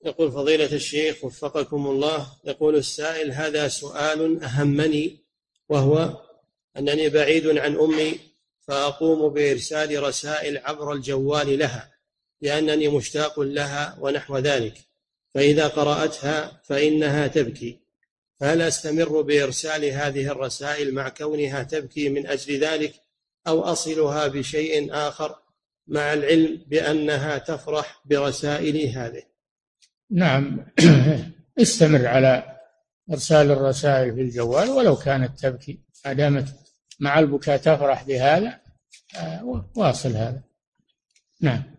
يقول فضيلة الشيخ وفقكم الله، يقول السائل: هذا سؤال أهمني، وهو أنني بعيد عن أمي، فأقوم بإرسال رسائل عبر الجوال لها لأنني مشتاق لها ونحو ذلك، فإذا قرأتها فإنها تبكي، فهل أستمر بإرسال هذه الرسائل مع كونها تبكي من أجل ذلك، أو أصلها بشيء آخر مع العلم بأنها تفرح برسائلي هذه؟ نعم. استمر على إرسال الرسائل في الجوال ولو كانت تبكي، ما دامت مع البكاء تفرح بهذا، واصل هذا. نعم.